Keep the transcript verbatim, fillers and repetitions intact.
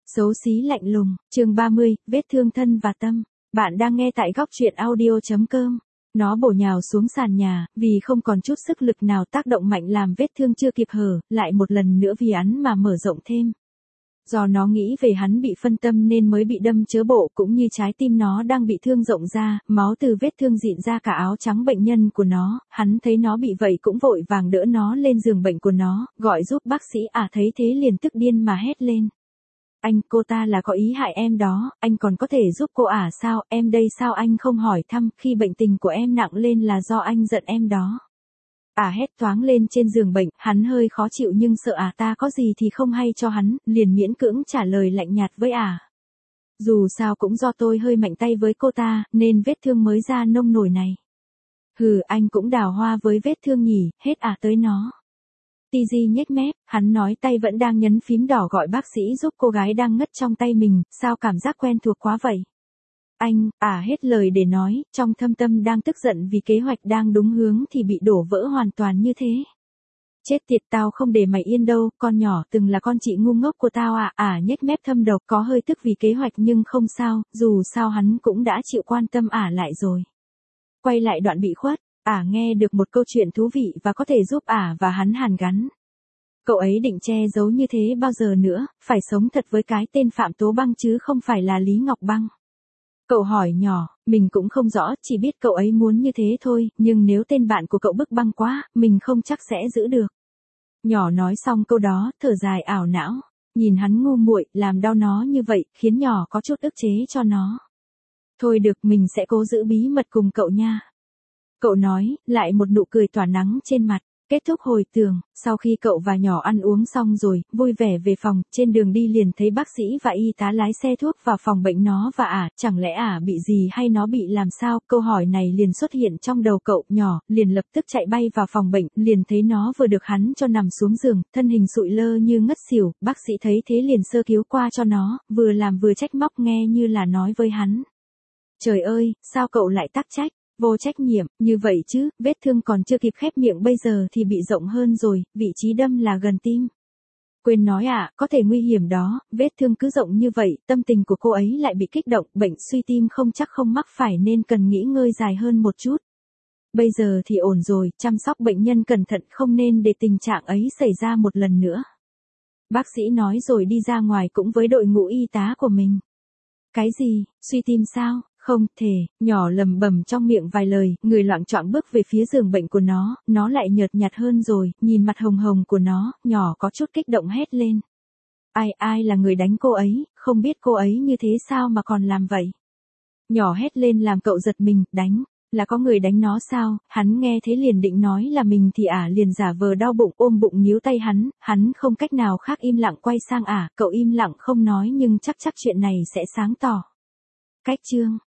Xấu xí lạnh lùng, chương ba mươi, vết thương thân và tâm. Bạn đang nghe tại góc truyện audio chấm com. Nó bổ nhào xuống sàn nhà, vì không còn chút sức lực nào tác động mạnh làm vết thương chưa kịp hở, lại một lần nữa vì hắn mà mở rộng thêm. Do nó nghĩ về hắn bị phân tâm nên mới bị đâm chớ bộ, cũng như trái tim nó đang bị thương rộng ra, máu từ vết thương dịn ra cả áo trắng bệnh nhân của nó, hắn thấy nó bị vậy cũng vội vàng đỡ nó lên giường bệnh của nó, gọi giúp bác sĩ. À thấy thế liền tức điên mà hét lên. Anh, cô ta là có ý hại em đó, anh còn có thể giúp cô à sao, em đây sao anh không hỏi thăm, khi bệnh tình của em nặng lên là do anh giận em đó. À hét thoáng lên trên giường bệnh, hắn hơi khó chịu nhưng sợ à ta có gì thì không hay cho hắn, liền miễn cưỡng trả lời lạnh nhạt với à. Dù sao cũng do tôi hơi mạnh tay với cô ta, nên vết thương mới ra nông nổi này. Hừ, anh cũng đào hoa với vết thương nhỉ, hết à tới nó. Ti Di nhếch mép, hắn nói tay vẫn đang nhấn phím đỏ gọi bác sĩ giúp cô gái đang ngất trong tay mình, sao cảm giác quen thuộc quá vậy? Anh, à hết lời để nói, trong thâm tâm đang tức giận vì kế hoạch đang đúng hướng thì bị đổ vỡ hoàn toàn như thế. Chết tiệt, tao không để mày yên đâu, con nhỏ từng là con chị ngu ngốc của tao à, à nhếch mép thâm độc có hơi tức vì kế hoạch nhưng không sao, dù sao hắn cũng đã chịu quan tâm ả lại rồi. Quay lại đoạn bị khuất. Ả nghe được một câu chuyện thú vị và có thể giúp ả và hắn hàn gắn. Cậu ấy định che giấu như thế bao giờ nữa, phải sống thật với cái tên Phạm Tố Băng chứ không phải là Lý Ngọc Băng. Cậu hỏi nhỏ, mình cũng không rõ, chỉ biết cậu ấy muốn như thế thôi, nhưng nếu tên bạn của cậu bức băng quá, mình không chắc sẽ giữ được. Nhỏ nói xong câu đó, thở dài ảo não, nhìn hắn ngu muội, làm đau nó như vậy, khiến nhỏ có chút ức chế cho nó. Thôi được, mình sẽ cố giữ bí mật cùng cậu nha. Cậu nói, lại một nụ cười tỏa nắng trên mặt. Kết thúc hồi tưởng, sau khi cậu và nhỏ ăn uống xong rồi, vui vẻ về phòng, trên đường đi liền thấy bác sĩ và y tá lái xe thuốc vào phòng bệnh nó và ả, chẳng lẽ ả bị gì hay nó bị làm sao, câu hỏi này liền xuất hiện trong đầu cậu, nhỏ, liền lập tức chạy bay vào phòng bệnh, liền thấy nó vừa được hắn cho nằm xuống giường, thân hình sụi lơ như ngất xỉu, bác sĩ thấy thế liền sơ cứu qua cho nó, vừa làm vừa trách móc nghe như là nói với hắn. Trời ơi, sao cậu lại tắc trách? Vô trách nhiệm, như vậy chứ, vết thương còn chưa kịp khép miệng bây giờ thì bị rộng hơn rồi, vị trí đâm là gần tim. Quên nói à, có thể nguy hiểm đó, vết thương cứ rộng như vậy, tâm tình của cô ấy lại bị kích động, bệnh suy tim không chắc không mắc phải nên cần nghỉ ngơi dài hơn một chút. Bây giờ thì ổn rồi, chăm sóc bệnh nhân cẩn thận không nên để tình trạng ấy xảy ra một lần nữa. Bác sĩ nói rồi đi ra ngoài cũng với đội ngũ y tá của mình. Cái gì, suy tim sao? Không thể, nhỏ lầm bầm trong miệng vài lời, người loạng choạng bước về phía giường bệnh của nó, nó lại nhợt nhạt hơn rồi, nhìn mặt hồng hồng của nó, nhỏ có chút kích động hét lên. Ai ai là người đánh cô ấy, không biết cô ấy như thế sao mà còn làm vậy? Nhỏ hét lên làm cậu giật mình, đánh, là có người đánh nó sao? Hắn nghe thế liền định nói là mình thì ả liền giả vờ đau bụng ôm bụng níu tay hắn, hắn không cách nào khác im lặng quay sang ả, cậu im lặng không nói nhưng chắc chắc chuyện này sẽ sáng tỏ. Cách chương